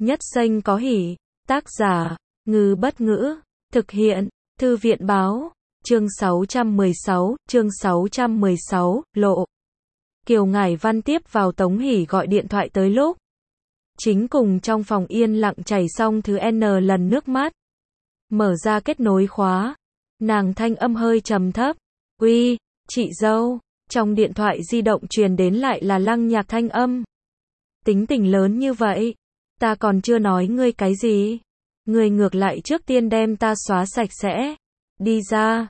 Nhất Xanh có hỉ. Tác giả, Ngư Bất Ngữ. Thực hiện, Thư viện Báo. Chương 616, lộ. Kiều Ngải Văn tiếp vào Tống Hỷ gọi điện thoại tới lúc chính cùng trong phòng yên lặng chảy xong thứ N lần nước mắt. Mở ra kết nối khóa. Nàng thanh âm hơi trầm thấp. Uy, chị dâu. Trong điện thoại di động truyền đến lại là Lăng Nhạc thanh âm. Tính tình lớn như vậy. Ta còn chưa nói ngươi cái gì. Ngươi ngược lại trước tiên đem ta xóa sạch sẽ. Đi ra,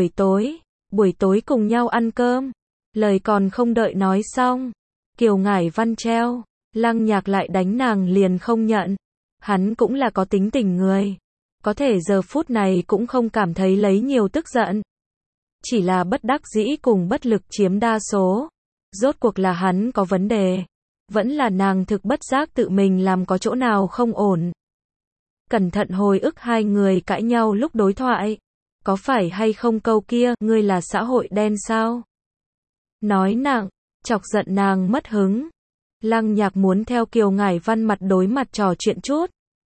buổi tối cùng nhau ăn cơm. Lời còn không đợi nói xong. Kiều Ngải Văn treo. Lăng Nhạc lại đánh nàng liền không nhận. Hắn cũng là có tính tình người. Có thể giờ phút này cũng không cảm thấy lấy nhiều tức giận. Chỉ là bất đắc dĩ cùng bất lực chiếm đa số. Rốt cuộc là hắn có vấn đề. Vẫn là nàng thực bất giác tự mình làm có chỗ nào không ổn. Cẩn thận hồi ức hai người cãi nhau lúc đối thoại. Có phải hay không câu kia, ngươi là xã hội đen sao? Nói nặng, chọc giận nàng mất hứng. Lăng Nhạc muốn theo Kiều Ngải Văn mặt đối mặt trò chuyện chút.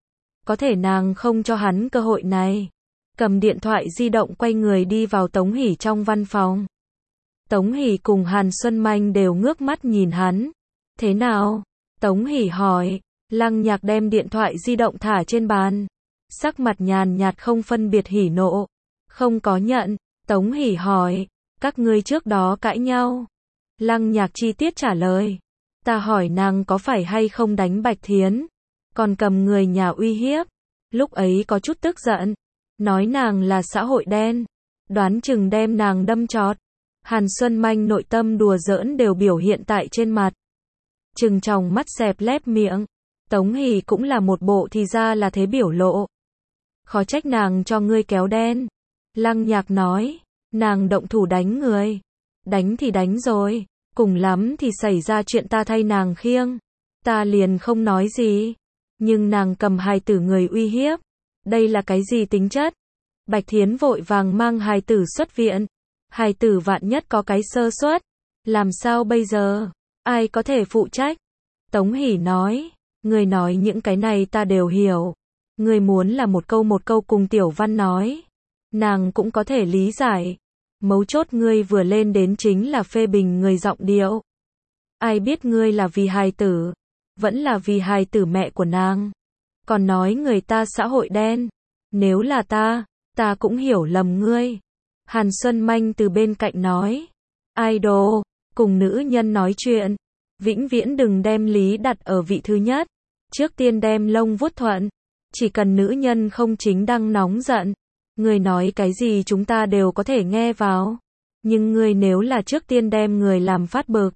Có thể nàng không cho hắn cơ hội này. Cầm điện thoại di động quay người đi vào Tống Hỷ trong văn phòng. Tống Hỷ cùng Hàn Xuân Manh đều ngước mắt nhìn hắn. Thế nào? Tống Hỷ hỏi. Lăng Nhạc đem điện thoại di động thả trên bàn. Sắc mặt nhàn nhạt không phân biệt hỉ nộ. Không có nhận. Tống Hỷ hỏi. Các ngươi trước đó cãi nhau. Lăng Nhạc chi tiết trả lời. Ta hỏi nàng có phải hay không đánh Bạch Thiến. Còn cầm người nhà uy hiếp. Lúc ấy có chút tức giận. Nói nàng là xã hội đen. Đoán chừng đem nàng đâm chọt. Hàn Xuân Manh nội tâm đùa giỡn đều biểu hiện tại trên mặt. Trừng tròng mắt xẹp lép miệng. Tống Hỷ cũng là một bộ thì ra là thế biểu lộ. Khó trách nàng cho ngươi kéo đen. Lăng Nhạc nói. Nàng động thủ đánh người. Đánh thì đánh rồi. Cùng lắm thì xảy ra chuyện ta thay nàng khiêng. Ta liền không nói gì. Nhưng nàng cầm hài tử người uy hiếp. Đây là cái gì tính chất? Bạch Thiến vội vàng mang hài tử xuất viện. Hài tử vạn nhất có cái sơ suất. Làm sao bây giờ? Ai có thể phụ trách? Tống Hỷ nói. Ngươi nói những cái này ta đều hiểu. Ngươi muốn là một câu cùng Tiểu Văn nói. Nàng cũng có thể lý giải. Mấu chốt ngươi vừa lên đến chính là phê bình người giọng điệu. Ai biết ngươi là vì hài tử. Vẫn là vì hài tử mẹ của nàng. Còn nói người ta xã hội đen. Nếu là ta cũng hiểu lầm ngươi. Hàn Xuân Manh từ bên cạnh nói. Idol, cùng nữ nhân nói chuyện. Vĩnh viễn đừng đem lý đặt ở vị thứ nhất. Trước tiên đem lông vuốt thuận. Chỉ cần nữ nhân không chính đang nóng giận. Ngươi nói cái gì chúng ta đều có thể nghe vào. Nhưng ngươi nếu là trước tiên đem người làm phát bực.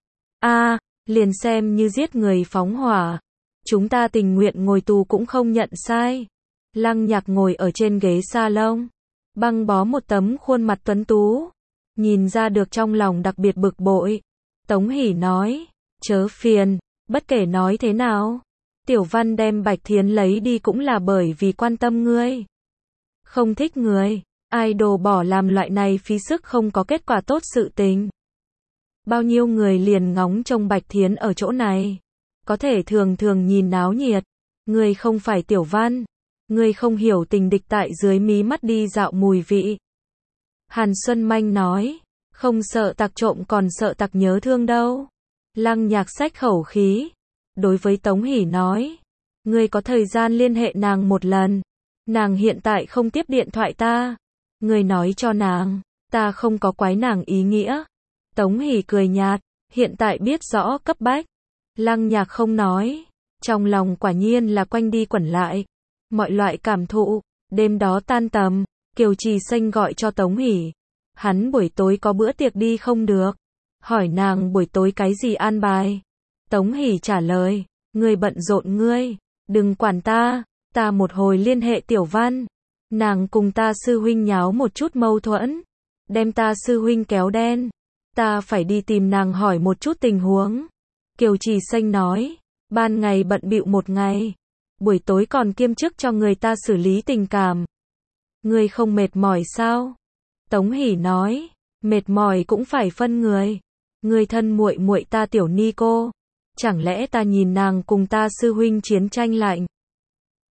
Liền xem như giết người phóng hỏa. Chúng ta tình nguyện ngồi tù cũng không nhận sai. Lăng Nhạc ngồi ở trên ghế salon. Băng bó một tấm khuôn mặt tuấn tú. Nhìn ra được trong lòng đặc biệt bực bội. Tống Hỷ nói. Chớ phiền. Bất kể nói thế nào. Tiểu Văn đem Bạch Thiến lấy đi cũng là bởi vì quan tâm ngươi. Không thích người. Idol bỏ làm loại này phí sức không có kết quả tốt sự tình. Bao nhiêu người liền ngóng trông Bạch Thiến ở chỗ này. Có thể thường nhìn náo nhiệt. Ngươi không phải Tiểu Văn. Ngươi không hiểu tình địch tại dưới mí mắt đi dạo mùi vị. Hàn Xuân Manh nói. Không sợ tặc trộm còn sợ tặc nhớ thương đâu. Lăng Nhạc xách khẩu khí. Đối với Tống Hỷ nói. Ngươi có thời gian liên hệ nàng một lần. Nàng hiện tại không tiếp điện thoại ta. Ngươi nói cho nàng. Ta không có quái nàng ý nghĩa. Tống Hỷ cười nhạt. Hiện tại biết rõ cấp bách. Lăng Nhạc không nói. Trong lòng quả nhiên là quanh đi quẩn lại. Mọi loại cảm thụ. Đêm đó tan tầm. Kiều Trì Xanh gọi cho Tống Hỷ. Hắn buổi tối có bữa tiệc đi không được. Hỏi nàng buổi tối cái gì an bài. Tống Hỷ trả lời. Ngươi bận rộn ngươi. Đừng quản ta. Ta một hồi liên hệ Tiểu Văn. Nàng cùng ta sư huynh nháo một chút mâu thuẫn. Đem ta sư huynh kéo đen. Ta phải đi tìm nàng hỏi một chút tình huống. Kiều Trì Xanh nói. Ban ngày bận bịu một ngày. Buổi tối còn kiêm chức cho người ta xử lý tình cảm. Ngươi không mệt mỏi sao? Tống Hỷ nói. Mệt mỏi cũng phải phân người. Ngươi thân muội muội ta Tiểu Ni cô. Chẳng lẽ ta nhìn nàng cùng ta sư huynh chiến tranh lạnh.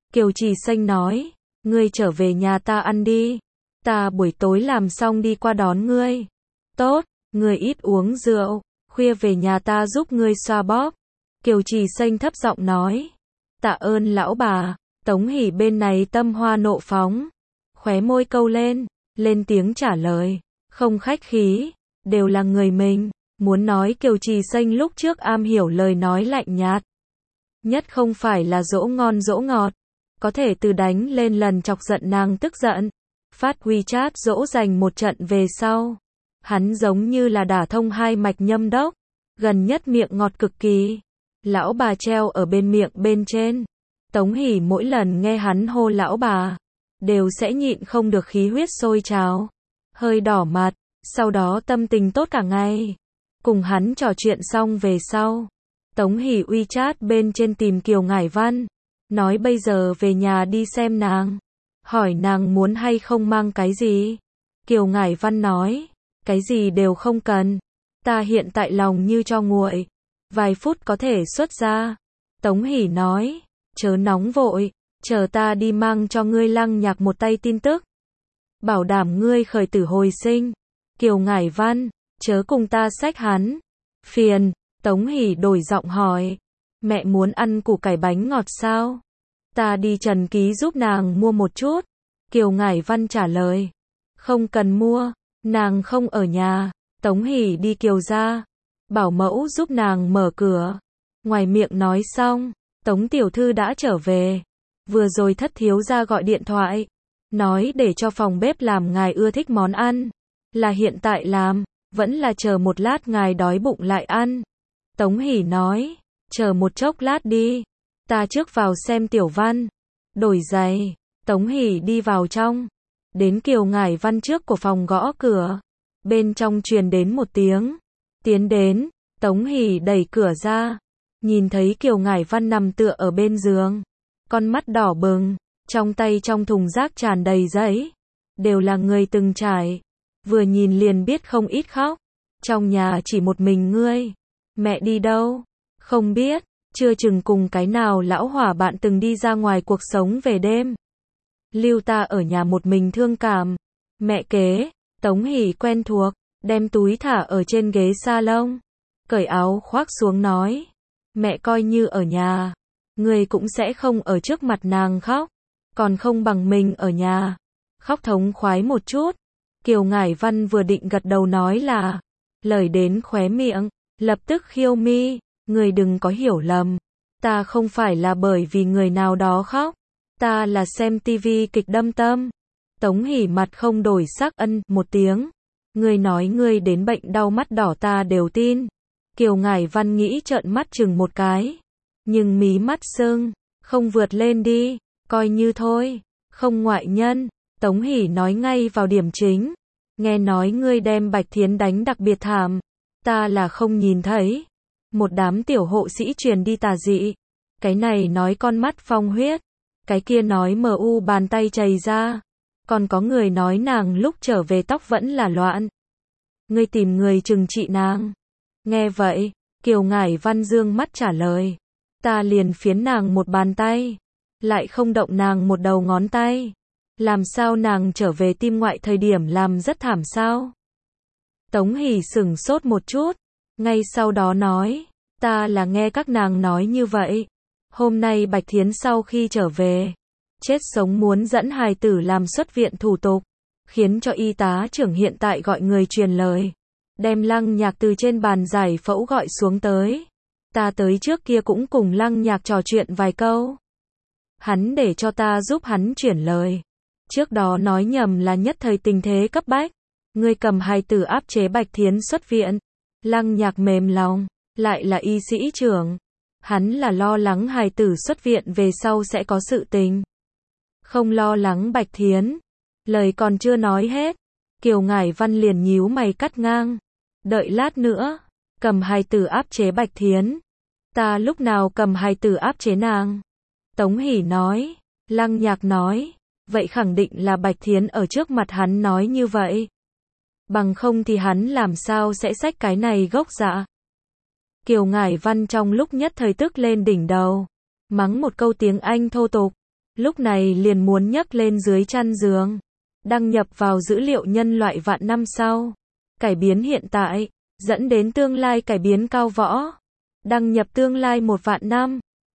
Kiều Trì Xanh nói, ngươi trở về nhà ta ăn đi. Ta buổi tối làm xong đi qua đón ngươi. Tốt, ngươi ít uống rượu, khuya về nhà ta giúp ngươi xoa bóp. Kiều Trì Xanh thấp giọng nói. Tạ ơn lão bà. Tống Hỷ bên này tâm hoa nộ phóng. Khóe môi câu lên tiếng trả lời. Không khách khí, đều là người mình. Muốn nói Kiều Trì Xanh lúc trước am hiểu lời nói lạnh nhạt. Nhất không phải là dỗ ngon dỗ ngọt. Có thể từ đánh lên lần chọc giận nàng tức giận. Phát WeChat dỗ dành một trận về sau. Hắn giống như là đả thông hai mạch nhâm đốc. Gần nhất miệng ngọt cực kỳ. Lão bà treo ở bên miệng bên trên. Tống Hỷ mỗi lần nghe hắn hô lão bà, đều sẽ nhịn không được khí huyết sôi trào. Hơi đỏ mặt, sau đó tâm tình tốt cả ngày. Cùng hắn trò chuyện xong về sau. Tống Hỷ WeChat bên trên tìm Kiều Ngải Văn. Nói bây giờ về nhà đi xem nàng. Hỏi nàng muốn hay không mang cái gì. Kiều Ngải Văn nói, cái gì đều không cần. Ta hiện tại lòng như cho nguội. Vài phút có thể xuất ra. Tống Hỷ nói, chớ nóng vội, chờ ta đi mang cho ngươi Lăng Nhạc một tay tin tức. Bảo đảm ngươi khởi tử hồi sinh. Kiều Ngải Văn, chớ cùng ta xách hắn. Phiền. Tống Hỷ đổi giọng hỏi, mẹ muốn ăn củ cải bánh ngọt sao? Ta đi Trần Ký giúp nàng mua một chút. Kiều Ngải Văn trả lời, không cần mua, nàng không ở nhà. Tống Hỷ đi Kiều gia, bảo mẫu giúp nàng mở cửa. Ngoài miệng nói xong, Tống tiểu thư đã trở về. Vừa rồi Thất thiếu gia gọi điện thoại, nói để cho phòng bếp làm ngài ưa thích món ăn. Là hiện tại làm, vẫn là chờ một lát ngài đói bụng lại ăn. Tống Hỷ nói, chờ một chốc lát đi, ta trước vào xem Tiểu Văn. Đổi giày, Tống Hỷ đi vào trong. Đến Kiều Ngải Văn trước của phòng gõ cửa. Bên trong truyền đến một tiếng. Tiến đến, Tống Hỷ đẩy cửa ra. Nhìn thấy Kiều Ngải Văn nằm tựa ở bên giường. Con mắt đỏ bừng, trong tay trong thùng rác tràn đầy giấy. Đều là người từng trải. Vừa nhìn liền biết không ít khóc. Trong nhà chỉ một mình ngươi. Mẹ đi đâu? Không biết, chưa chừng cùng cái nào lão hỏa bạn từng đi ra ngoài cuộc sống về đêm. Lưu ta ở nhà một mình thương cảm. Mẹ kế, Tống Hỷ quen thuộc, đem túi thả ở trên ghế salon. Cởi áo khoác xuống nói. Mẹ coi như ở nhà. Người cũng sẽ không ở trước mặt nàng khóc. Còn không bằng mình ở nhà. Khóc thống khoái một chút. Kiều Ngải Văn vừa định gật đầu nói là. Lời đến khóe miệng. Lập tức khiêu mi. Người đừng có hiểu lầm. Ta không phải là bởi vì người nào đó khóc. Ta là xem tivi kịch đâm tâm. Tống Hỷ mặt không đổi sắc một tiếng. Người nói người đến bệnh đau mắt đỏ ta đều tin. Kiều Ngải Văn nghĩ trợn mắt chừng một cái. Nhưng mí mắt sưng. Không vượt lên đi. Coi như thôi. Không ngoại nhân. Tống Hỷ nói ngay vào điểm chính. Nghe nói ngươi đem Bạch Thiến đánh đặc biệt thảm. Ta là không nhìn thấy. Một đám tiểu hộ sĩ truyền đi tà dị. Cái này nói con mắt phong huyết. Cái kia nói MU bàn tay chảy ra. Còn có người nói nàng lúc trở về tóc vẫn là loạn. Ngươi tìm người trừng trị nàng. Nghe vậy, Kiều Ngải Văn dương mắt trả lời. Ta liền phiến nàng một bàn tay. Lại không động nàng một đầu ngón tay. Làm sao nàng trở về tim ngoại thời điểm làm rất thảm sao? Tống Hỷ sửng sốt một chút. Ngay sau đó nói. Ta là nghe các nàng nói như vậy. Hôm nay Bạch Thiến sau khi trở về. Chết sống muốn dẫn hài tử làm xuất viện thủ tục. Khiến cho y tá trưởng hiện tại gọi người truyền lời. Đem Lăng Nhạc từ trên bàn giải phẫu gọi xuống tới. Ta tới trước kia cũng cùng Lăng Nhạc trò chuyện vài câu. Hắn để cho ta giúp hắn chuyển lời. Trước đó nói nhầm là nhất thời tình thế cấp bách. Ngươi cầm hài tử áp chế Bạch Thiến xuất viện. Lăng Nhạc mềm lòng. Lại là y sĩ trưởng. Hắn là lo lắng hài tử xuất viện về sau sẽ có sự tình. Không lo lắng Bạch Thiến. Lời còn chưa nói hết. Kiều Ngải Văn liền nhíu mày cắt ngang. Đợi lát nữa. Cầm hài tử áp chế Bạch Thiến. Ta lúc nào cầm hài tử áp chế nàng? Tống Hỷ nói. Lăng Nhạc nói. Vậy khẳng định là Bạch Thiến ở trước mặt hắn nói như vậy. Bằng không thì hắn làm sao sẽ xách cái này gốc dạ. Kiều Ngải Văn trong lúc nhất thời tức lên đỉnh đầu. Mắng một câu tiếng Anh thô tục. Lúc này liền muốn nhấc lên dưới chăn giường. Đăng nhập vào dữ liệu nhân loại vạn năm sau. Cải biến hiện tại, dẫn đến tương lai cải biến cao võ. Đăng nhập tương lai 1 vạn năm.